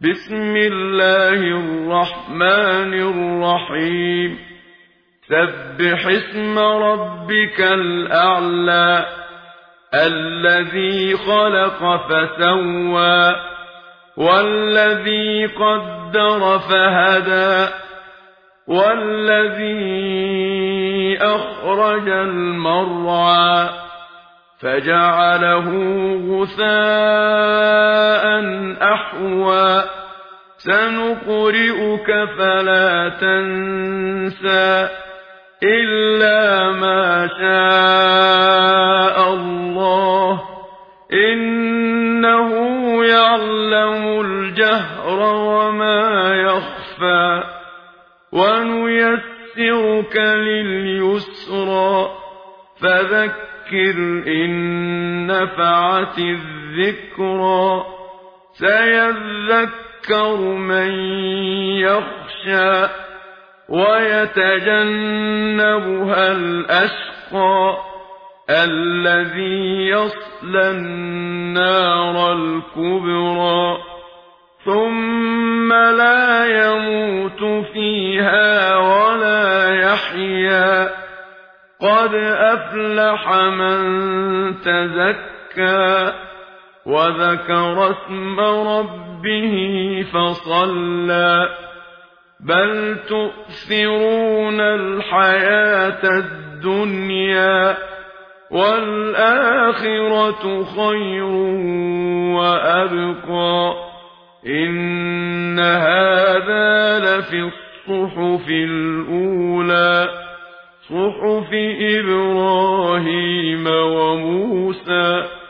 بسم الله الرحمن الرحيم سبح اسم ربك الأعلى الذي خلق فسوى والذي قدر فهدى والذي أخرج المرعى فجعله غثاء أحوى سنقرئك فلا تنسى إلا ما شاء الله إنه يعلم الجهر وما يخفى ونيسرك لليسرى فذكر إن نفعت الذكرى سيذكر من يخشى ويتجنبها الأشقى الذي يصلى النار الكبرى ثم لا يموت فيها ولا يحيا قد أفلح من تزكى وذكر اسم ربه فصلى بل تؤثرون الحياة الدنيا والآخرة خير وأبقى إن هذا لفي الصحف الأولى صحف إبراهيم وموسى